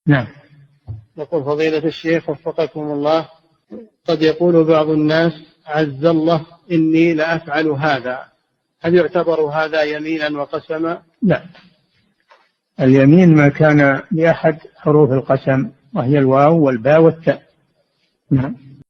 نعم. يقول فضيلة الشيخ وفقكم الله، قد يقول بعض الناس عز الله إني لأفعل هذا، هل يعتبر هذا يمينا وقسما؟ لا، اليمين ما كان لأحد حروف القسم، وهي الواو والباء والتاء. نعم.